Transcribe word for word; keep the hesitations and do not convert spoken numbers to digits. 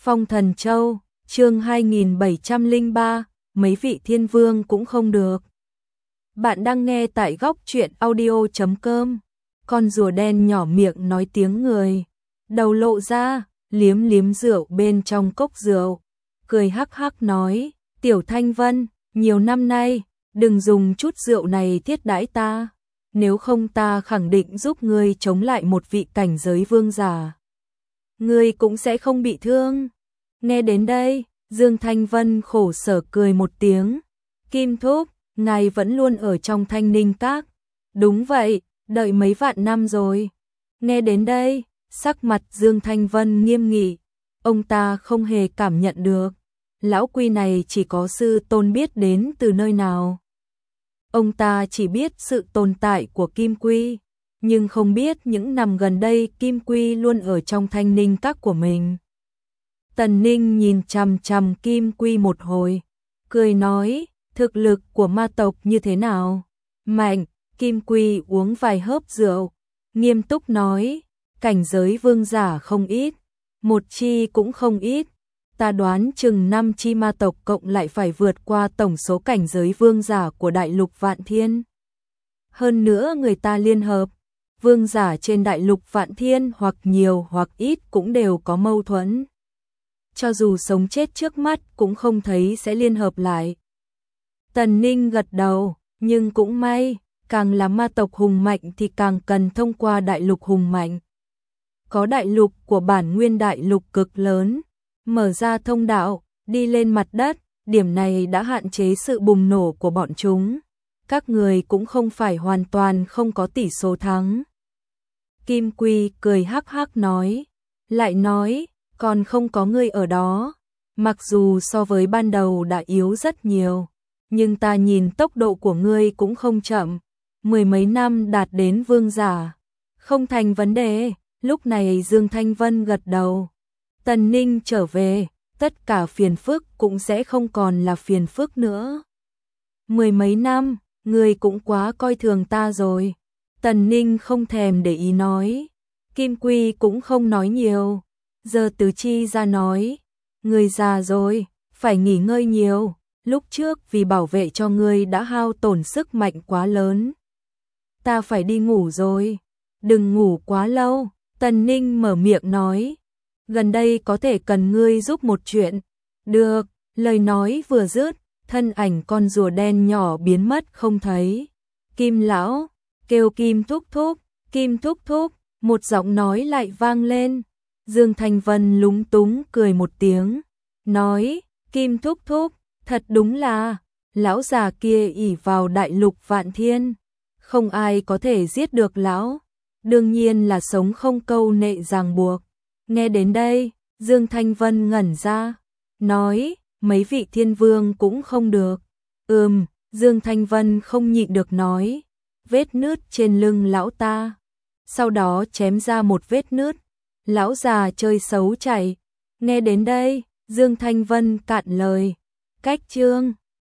Phong Thần Châu, chương hai nghìn bảy trăm lẻ ba, mấy vị thiên vương cũng không được. Bạn đang nghe tại góc truyện audio chấm com. Con rùa đen nhỏ miệng nói tiếng người, đầu lộ ra, liếm liếm rượu bên trong cốc rượu, cười hắc hắc nói, Tiểu Thanh Vân, nhiều năm nay, đừng dùng chút rượu này thiết đãi ta, nếu không ta khẳng định giúp ngươi chống lại một vị cảnh giới vương giả. Ngươi cũng sẽ không bị thương. Nghe đến đây, Dương Thanh Vân khổ sở cười một tiếng. Kim Thúc, ngài vẫn luôn ở trong Thanh Ninh Các. Đúng vậy, đợi mấy vạn năm rồi. Nghe đến đây, sắc mặt Dương Thanh Vân nghiêm nghị. Ông ta không hề cảm nhận được. Lão Quy này chỉ có sư tôn biết đến từ nơi nào. Ông ta chỉ biết sự tồn tại của Kim Quy, nhưng không biết những năm gần đây Kim Quy luôn ở trong Thanh Ninh Các của mình. Tần Ninh nhìn chằm chằm Kim Quy một hồi, cười nói, thực lực của ma tộc như thế nào? Mạnh. Kim Quy uống vài hớp rượu, nghiêm túc nói, cảnh giới vương giả không ít, một chi cũng không ít. Ta đoán chừng năm chi ma tộc cộng lại phải vượt qua tổng số cảnh giới vương giả của đại lục Vạn Thiên. Hơn nữa người ta liên hợp, vương giả trên đại lục Vạn Thiên hoặc nhiều hoặc ít cũng đều có mâu thuẫn. Cho dù sống chết trước mắt cũng không thấy sẽ liên hợp lại. Tần Ninh gật đầu, nhưng cũng may, càng là ma tộc hùng mạnh thì càng cần thông qua đại lục hùng mạnh. Có đại lục của bản nguyên đại lục cực lớn, mở ra thông đạo, đi lên mặt đất, điểm này đã hạn chế sự bùng nổ của bọn chúng. Các người cũng không phải hoàn toàn không có tỷ số thắng. Kim Quy cười hắc hắc nói, lại nói, còn không có ngươi ở đó. Mặc dù so với ban đầu đã yếu rất nhiều, nhưng ta nhìn tốc độ của ngươi cũng không chậm. Mười mấy năm đạt đến vương giả, không thành vấn đề. Lúc này Dương Thanh Vân gật đầu. Tần Ninh trở về, tất cả phiền phức cũng sẽ không còn là phiền phức nữa. Mười mấy năm, ngươi cũng quá coi thường ta rồi. Tần Ninh không thèm để ý nói. Kim Quy cũng không nói nhiều. Giờ Tứ Chi ra nói, ngươi già rồi, phải nghỉ ngơi nhiều. Lúc trước vì bảo vệ cho ngươi đã hao tổn sức mạnh quá lớn. Ta phải đi ngủ rồi. Đừng ngủ quá lâu. Tần Ninh mở miệng nói, gần đây có thể cần ngươi giúp một chuyện. Được. Lời nói vừa dứt, thân ảnh con rùa đen nhỏ biến mất không thấy. Kim lão, kêu Kim Thúc Thúc, Kim Thúc Thúc, một giọng nói lại vang lên. Dương Thanh Vân lúng túng cười một tiếng, nói, Kim Thúc Thúc, thật đúng là, lão già kia ỷ vào đại lục Vạn Thiên, không ai có thể giết được lão, đương nhiên là sống không câu nệ ràng buộc. Nghe đến đây, Dương Thanh Vân ngẩn ra, nói, mấy vị thiên vương cũng không được. Ừm, Dương Thanh Vân không nhịn được nói, vết nứt trên lưng lão ta, sau đó chém ra một vết nứt. Lão già chơi xấu chạy. Nghe đến đây, Dương Thanh Vân cạn lời. Cách chương